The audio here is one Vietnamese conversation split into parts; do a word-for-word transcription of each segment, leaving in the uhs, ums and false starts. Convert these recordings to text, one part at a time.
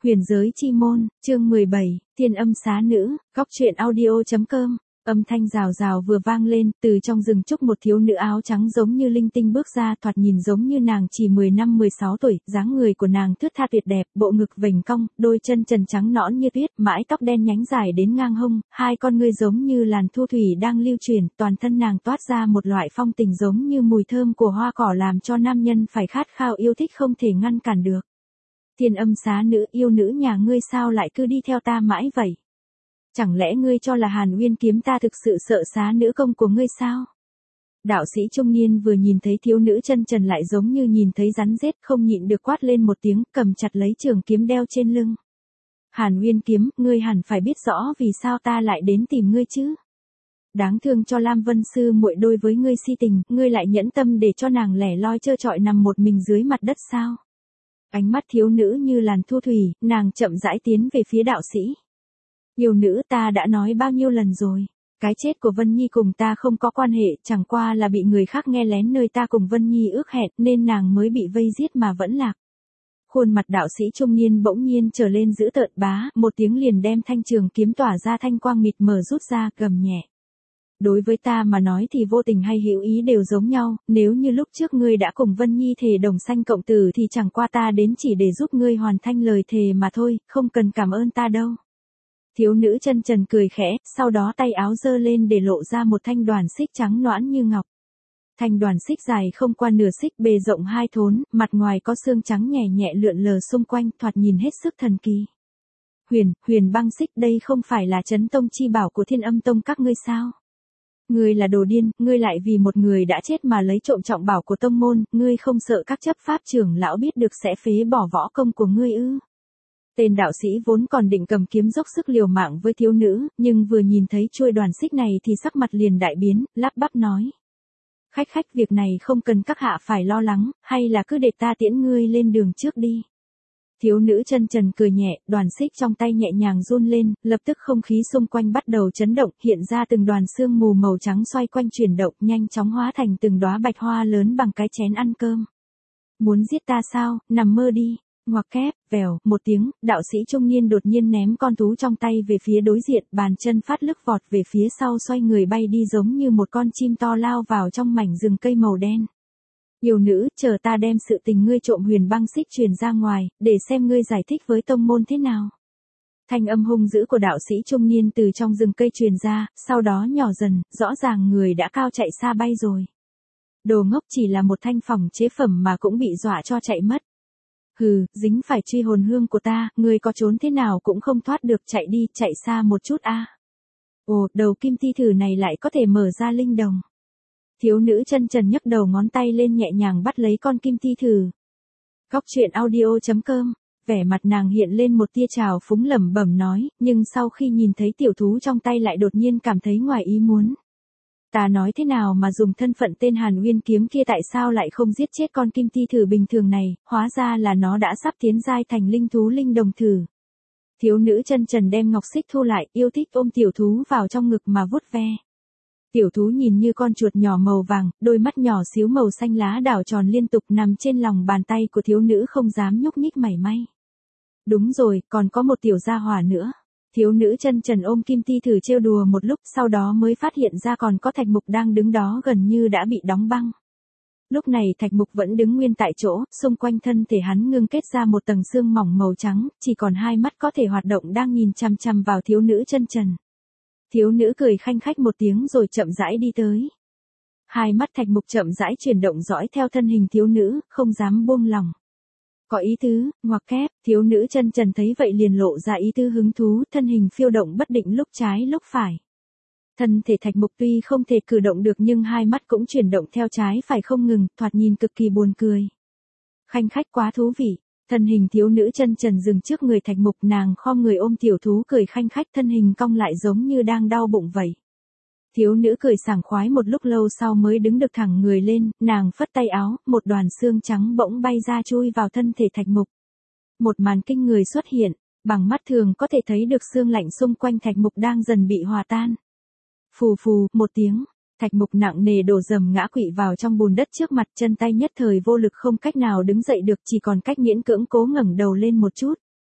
Huyền giới chi môn, chương mười bảy, Thiên âm xá nữ, góc truyện audio.com. Âm thanh rào rào vừa vang lên, từ trong rừng trúc một thiếu nữ áo trắng giống như linh tinh bước ra, thoạt nhìn giống như nàng chỉ mười lăm mười sáu tuổi, dáng người của nàng thướt tha tuyệt đẹp, bộ ngực vành cong, đôi chân trần trắng nõn như tuyết, mái tóc đen nhánh dài đến ngang hông, hai con ngươi giống như làn thu thủy đang lưu chuyển, toàn thân nàng toát ra một loại phong tình giống như mùi thơm của hoa cỏ làm cho nam nhân phải khát khao yêu thích không thể ngăn cản được. Thiên âm xá nữ, yêu nữ nhà ngươi sao lại cứ đi theo ta mãi vậy? Chẳng lẽ ngươi cho là Hàn Uyên Kiếm ta thực sự sợ xá nữ công của ngươi sao? Đạo sĩ trung niên vừa nhìn thấy thiếu nữ chân trần lại giống như nhìn thấy rắn rết, không nhịn được quát lên một tiếng, cầm chặt lấy trường kiếm đeo trên lưng. Hàn Uyên Kiếm, ngươi hẳn phải biết rõ vì sao ta lại đến tìm ngươi chứ? Đáng thương cho Lam Vân sư muội đối với ngươi si tình, ngươi lại nhẫn tâm để cho nàng lẻ loi trơ trọi nằm một mình dưới mặt đất sao? Ánh mắt thiếu nữ như làn thu thủy, nàng chậm rãi tiến về phía đạo sĩ. Yêu nữ, ta đã nói bao nhiêu lần rồi, cái chết của Vân Nhi cùng ta không có quan hệ, chẳng qua là bị người khác nghe lén nơi ta cùng Vân Nhi ước hẹn nên nàng mới bị vây giết mà vẫn lạc. Khuôn mặt đạo sĩ trung niên bỗng nhiên trở lên dữ tợn bá, một tiếng liền đem thanh trường kiếm tỏa ra thanh quang mịt mờ rút ra, gầm nhẹ. Đối với ta mà nói thì vô tình hay hữu ý đều giống nhau, nếu như lúc trước ngươi đã cùng Vân Nhi thề đồng sanh cộng tử thì chẳng qua ta đến chỉ để giúp ngươi hoàn thành lời thề mà thôi, không cần cảm ơn ta đâu. Thiếu nữ chân trần cười khẽ, sau đó tay áo giơ lên để lộ ra một thanh đoàn xích trắng nõn như ngọc. Thanh đoàn xích dài không qua nửa xích, bề rộng hai thốn, mặt ngoài có xương trắng nhẹ nhẹ lượn lờ xung quanh, thoạt nhìn hết sức thần kỳ. Huyền, huyền băng xích, đây không phải là chấn tông chi bảo của Thiên Âm Tông các ngươi sao? Ngươi là đồ điên, ngươi lại vì một người đã chết mà lấy trộm trọng bảo của tông môn, ngươi không sợ các chấp pháp trưởng lão biết được sẽ phế bỏ võ công của ngươi ư? Tên đạo sĩ vốn còn định cầm kiếm dốc sức liều mạng với thiếu nữ, nhưng vừa nhìn thấy chuôi đoàn xích này thì sắc mặt liền đại biến, lắp bắp nói. Khách khách, việc này không cần các hạ phải lo lắng, hay là cứ để ta tiễn ngươi lên đường trước đi. Thiếu nữ chân trần cười nhẹ, đoàn xích trong tay nhẹ nhàng run lên, lập tức không khí xung quanh bắt đầu chấn động, hiện ra từng đoàn sương mù màu trắng xoay quanh chuyển động, nhanh chóng hóa thành từng đóa bạch hoa lớn bằng cái chén ăn cơm. Muốn giết ta sao, nằm mơ đi. Ngoặc kép, vèo, một tiếng, đạo sĩ trung niên đột nhiên ném con thú trong tay về phía đối diện, bàn chân phát lức vọt về phía sau, xoay người bay đi giống như một con chim to lao vào trong mảnh rừng cây màu đen. Yêu nữ, chờ ta đem sự tình ngươi trộm huyền băng xích truyền ra ngoài, để xem ngươi giải thích với tông môn thế nào. Thanh âm hung dữ của đạo sĩ trung niên từ trong rừng cây truyền ra, sau đó nhỏ dần, rõ ràng người đã cao chạy xa bay rồi. Đồ ngốc, chỉ là một thanh phòng chế phẩm mà cũng bị dọa cho chạy mất. Hừ, dính phải truy hồn hương của ta, ngươi có trốn thế nào cũng không thoát được, chạy đi, chạy xa một chút a. À. Ồ, đầu kim thi thử này lại có thể mở ra linh đồng. Thiếu nữ chân trần nhấc đầu ngón tay lên nhẹ nhàng bắt lấy con kim thi thử. Góc truyện audio.com, vẻ mặt nàng hiện lên một tia trào phúng lẩm bẩm nói, nhưng sau khi nhìn thấy tiểu thú trong tay lại đột nhiên cảm thấy ngoài ý muốn. Ta nói thế nào mà dùng thân phận tên Hàn Uyên Kiếm kia tại sao lại không giết chết con kim ti thử bình thường này, hóa ra là nó đã sắp tiến giai thành linh thú linh đồng thử. Thiếu nữ chân trần đem ngọc xích thu lại, yêu thích ôm tiểu thú vào trong ngực mà vuốt ve. Tiểu thú nhìn như con chuột nhỏ màu vàng, đôi mắt nhỏ xíu màu xanh lá đảo tròn liên tục nằm trên lòng bàn tay của thiếu nữ không dám nhúc nhích mảy may. Đúng rồi, còn có một tiểu gia hỏa nữa. Thiếu nữ chân trần ôm kim ti thử trêu đùa một lúc, sau đó mới phát hiện ra còn có Thạch Mục đang đứng đó gần như đã bị đóng băng. Lúc này Thạch Mục vẫn đứng nguyên tại chỗ, xung quanh thân thể hắn ngưng kết ra một tầng xương mỏng màu trắng, chỉ còn hai mắt có thể hoạt động đang nhìn chằm chằm vào thiếu nữ chân trần. Thiếu nữ cười khanh khách một tiếng rồi chậm rãi đi tới. Hai mắt Thạch Mục chậm rãi chuyển động dõi theo thân hình thiếu nữ, không dám buông lỏng. Có ý tứ, ngoặc kép, thiếu nữ chân trần thấy vậy liền lộ ra ý tứ hứng thú, thân hình phiêu động bất định lúc trái lúc phải. Thân thể Thạch Mục tuy không thể cử động được nhưng hai mắt cũng chuyển động theo trái phải không ngừng, thoạt nhìn cực kỳ buồn cười. Khanh khách quá thú vị, thân hình thiếu nữ chân trần dừng trước người Thạch Mục, nàng khom người ôm tiểu thú cười khanh khách, thân hình cong lại giống như đang đau bụng vậy. Thiếu nữ cười sảng khoái một lúc lâu sau mới đứng được thẳng người lên, nàng phất tay áo, một đoàn xương trắng bỗng bay ra chui vào thân thể Thạch Mục. Một màn kinh người xuất hiện, bằng mắt thường có thể thấy được xương lạnh xung quanh Thạch Mục đang dần bị hòa tan. Phù phù, một tiếng, Thạch Mục nặng nề đổ dầm ngã quỵ vào trong bùn đất trước mặt, chân tay nhất thời vô lực không cách nào đứng dậy được, chỉ còn cách miễn cưỡng cố ngẩng đầu lên một chút.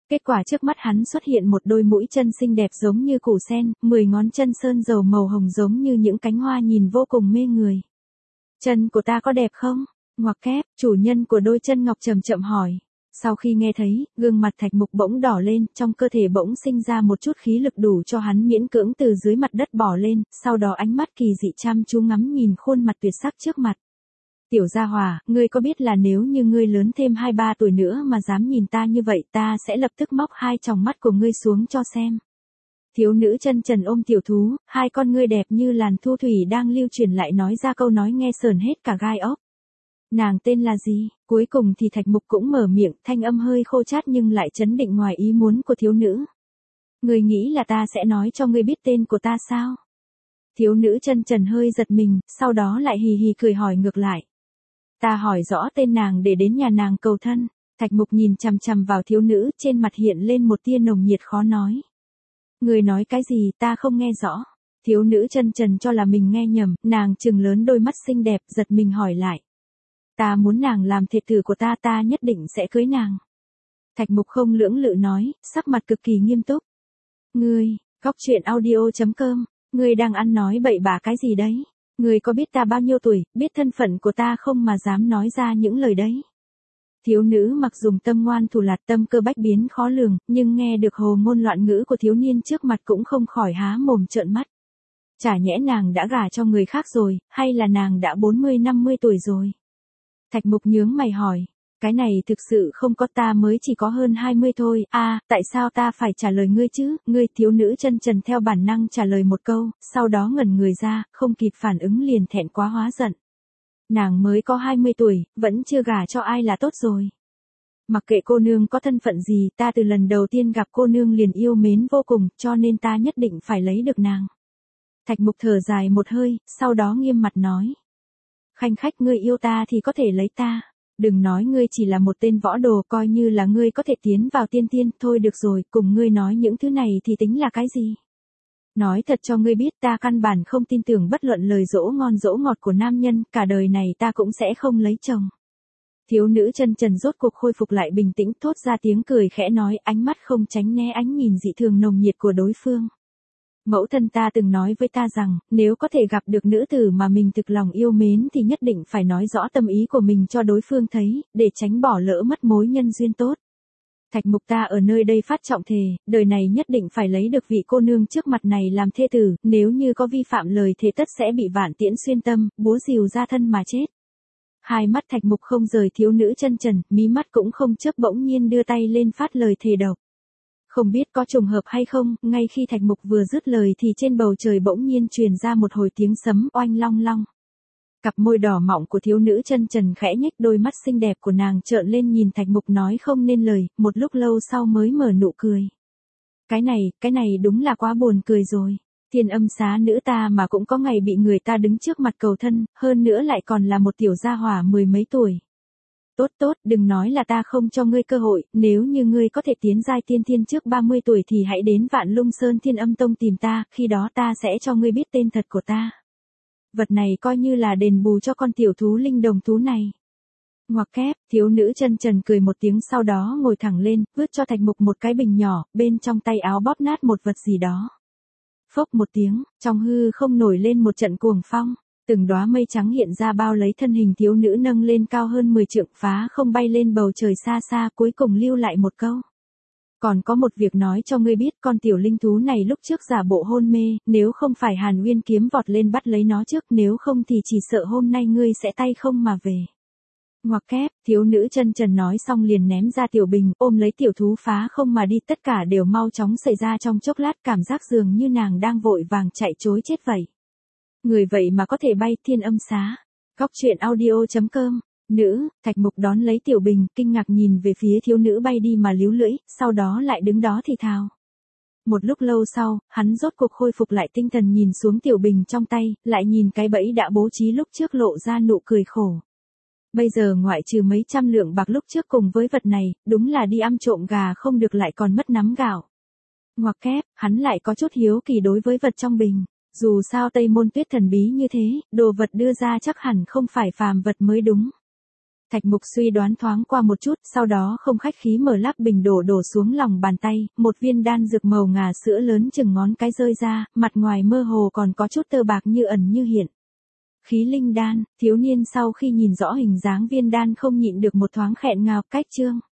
Kết quả trước mắt hắn xuất hiện một đôi mũi chân xinh đẹp giống như củ sen, mười ngón chân sơn dầu màu hồng giống như những cánh hoa nhìn vô cùng mê người. Chân của ta có đẹp không? Ngoặc kép, chủ nhân của đôi chân ngọc chậm chậm hỏi. Sau khi nghe thấy, gương mặt Thạch Mục bỗng đỏ lên, trong cơ thể bỗng sinh ra một chút khí lực đủ cho hắn miễn cưỡng từ dưới mặt đất bò lên, sau đó ánh mắt kỳ dị chăm chú ngắm nhìn khuôn mặt tuyệt sắc trước mặt. Tiểu gia hỏa, ngươi có biết là nếu như ngươi lớn thêm hai ba tuổi nữa mà dám nhìn ta như vậy ta sẽ lập tức móc hai tròng mắt của ngươi xuống cho xem. Thiếu nữ chân trần ôm tiểu thú, hai con ngươi đẹp như làn thu thủy đang lưu truyền lại nói ra câu nói nghe sờn hết cả gai óc. Nàng tên là gì? Cuối cùng thì Thạch Mục cũng mở miệng, thanh âm hơi khô chát nhưng lại chấn định ngoài ý muốn của thiếu nữ. Ngươi nghĩ là ta sẽ nói cho ngươi biết tên của ta sao? Thiếu nữ chân trần hơi giật mình, sau đó lại hì hì cười hỏi ngược lại. Ta hỏi rõ tên nàng để đến nhà nàng cầu thân. Thạch Mục nhìn chằm chằm vào thiếu nữ, trên mặt hiện lên một tia nồng nhiệt khó nói. Ngươi nói cái gì ta không nghe rõ. Thiếu nữ chân trần cho là mình nghe nhầm, nàng trừng lớn đôi mắt xinh đẹp giật mình hỏi lại. Ta muốn nàng làm thê tử của ta, ta nhất định sẽ cưới nàng. Thạch Mục không lưỡng lự nói, sắc mặt cực kỳ nghiêm túc. Ngươi, góc truyện audio chấm com, ngươi đang ăn nói bậy bạ cái gì đấy? Ngươi có biết ta bao nhiêu tuổi, biết thân phận của ta không mà dám nói ra những lời đấy? Thiếu nữ mặc dùng tâm ngoan thủ lạt tâm cơ bách biến khó lường, nhưng nghe được hồ ngôn loạn ngữ của thiếu niên trước mặt cũng không khỏi há mồm trợn mắt. Chả nhẽ nàng đã gả cho người khác rồi, hay là nàng đã bốn mươi năm mươi tuổi rồi? Thạch Mục nhướng mày hỏi, cái này thực sự không có, ta mới chỉ có hơn hai mươi thôi, a à, tại sao ta phải trả lời ngươi chứ, ngươi? Thiếu nữ chân trần theo bản năng trả lời một câu, sau đó ngẩn người ra, không kịp phản ứng liền thẹn quá hóa giận. Nàng mới có hai mươi tuổi, vẫn chưa gả cho ai là tốt rồi. Mặc kệ cô nương có thân phận gì, ta từ lần đầu tiên gặp cô nương liền yêu mến vô cùng, cho nên ta nhất định phải lấy được nàng. Thạch Mục thở dài một hơi, sau đó nghiêm mặt nói. Khanh khách, ngươi yêu ta thì có thể lấy ta. Đừng nói ngươi chỉ là một tên võ đồ, coi như là ngươi có thể tiến vào tiên tiên, thôi được rồi, cùng ngươi nói những thứ này thì tính là cái gì? Nói thật cho ngươi biết, ta căn bản không tin tưởng bất luận lời dỗ ngon dỗ ngọt của nam nhân, cả đời này ta cũng sẽ không lấy chồng. Thiếu nữ chân trần rốt cuộc khôi phục lại bình tĩnh, thốt ra tiếng cười khẽ nói, ánh mắt không tránh né ánh nhìn dị thường nồng nhiệt của đối phương. Mẫu thân ta từng nói với ta rằng, nếu có thể gặp được nữ tử mà mình thực lòng yêu mến thì nhất định phải nói rõ tâm ý của mình cho đối phương thấy, để tránh bỏ lỡ mất mối nhân duyên tốt. Thạch Mục ta ở nơi đây phát trọng thề, đời này nhất định phải lấy được vị cô nương trước mặt này làm thê tử, nếu như có vi phạm lời thề tất sẽ bị vạn tiễn xuyên tâm, búa rìu ra thân mà chết. Hai mắt Thạch Mục không rời thiếu nữ chân trần, mí mắt cũng không chớp, bỗng nhiên đưa tay lên phát lời thề độc. Không biết có trùng hợp hay không, ngay khi Thạch Mục vừa dứt lời thì trên bầu trời bỗng nhiên truyền ra một hồi tiếng sấm oanh long long. Cặp môi đỏ mọng của thiếu nữ chân trần khẽ nhếch, đôi mắt xinh đẹp của nàng trợn lên nhìn Thạch Mục nói không nên lời, một lúc lâu sau mới mở nụ cười. Cái này, cái này đúng là quá buồn cười rồi. Thiên âm xá nữ ta mà cũng có ngày bị người ta đứng trước mặt cầu thân, hơn nữa lại còn là một tiểu gia hỏa mười mấy tuổi. Tốt tốt, đừng nói là ta không cho ngươi cơ hội, nếu như ngươi có thể tiến giai tiên thiên trước ba mươi tuổi thì hãy đến Vạn Lung Sơn Thiên Âm Tông tìm ta, khi đó ta sẽ cho ngươi biết tên thật của ta. Vật này coi như là đền bù cho con tiểu thú linh đồng thú này. Ngoặc kép, thiếu nữ chân trần cười một tiếng sau đó ngồi thẳng lên, vứt cho Thạch Mục một cái bình nhỏ, bên trong tay áo bóp nát một vật gì đó. Phốc một tiếng, trong hư không nổi lên một trận cuồng phong. Từng đóa mây trắng hiện ra bao lấy thân hình thiếu nữ nâng lên cao hơn mười trượng, phá không bay lên bầu trời xa xa, cuối cùng lưu lại một câu. Còn có một việc nói cho ngươi biết, con tiểu linh thú này lúc trước giả bộ hôn mê, nếu không phải Hàn Uyên kiếm vọt lên bắt lấy nó trước, nếu không thì chỉ sợ hôm nay ngươi sẽ tay không mà về. Ngoặc kép, thiếu nữ chân trần nói xong liền ném ra tiểu bình, ôm lấy tiểu thú phá không mà đi, tất cả đều mau chóng xảy ra trong chốc lát, cảm giác dường như nàng đang vội vàng chạy trối chết vậy. Người vậy mà có thể bay, thiên âm xá. Góc truyện audio chấm com. Nữ, Thạch Mục đón lấy tiểu bình, kinh ngạc nhìn về phía thiếu nữ bay đi mà líu lưỡi, sau đó lại đứng đó thì thào. Một lúc lâu sau, hắn rốt cuộc khôi phục lại tinh thần nhìn xuống tiểu bình trong tay, lại nhìn cái bẫy đã bố trí lúc trước lộ ra nụ cười khổ. Bây giờ ngoại trừ mấy trăm lượng bạc lúc trước cùng với vật này, đúng là đi ăn trộm gà không được lại còn mất nắm gạo. Ngoặc kép, hắn lại có chút hiếu kỳ đối với vật trong bình. Dù sao Tây Môn Tuyết thần bí như thế, đồ vật đưa ra chắc hẳn không phải phàm vật mới đúng. Thạch Mục suy đoán thoáng qua một chút, sau đó không khách khí mở lắc bình đổ đổ xuống lòng bàn tay, một viên đan dược màu ngà sữa lớn chừng ngón cái rơi ra, mặt ngoài mơ hồ còn có chút tơ bạc như ẩn như hiện. Khí linh đan, thiếu niên sau khi nhìn rõ hình dáng viên đan không nhịn được một thoáng khẹn ngào, cách chương.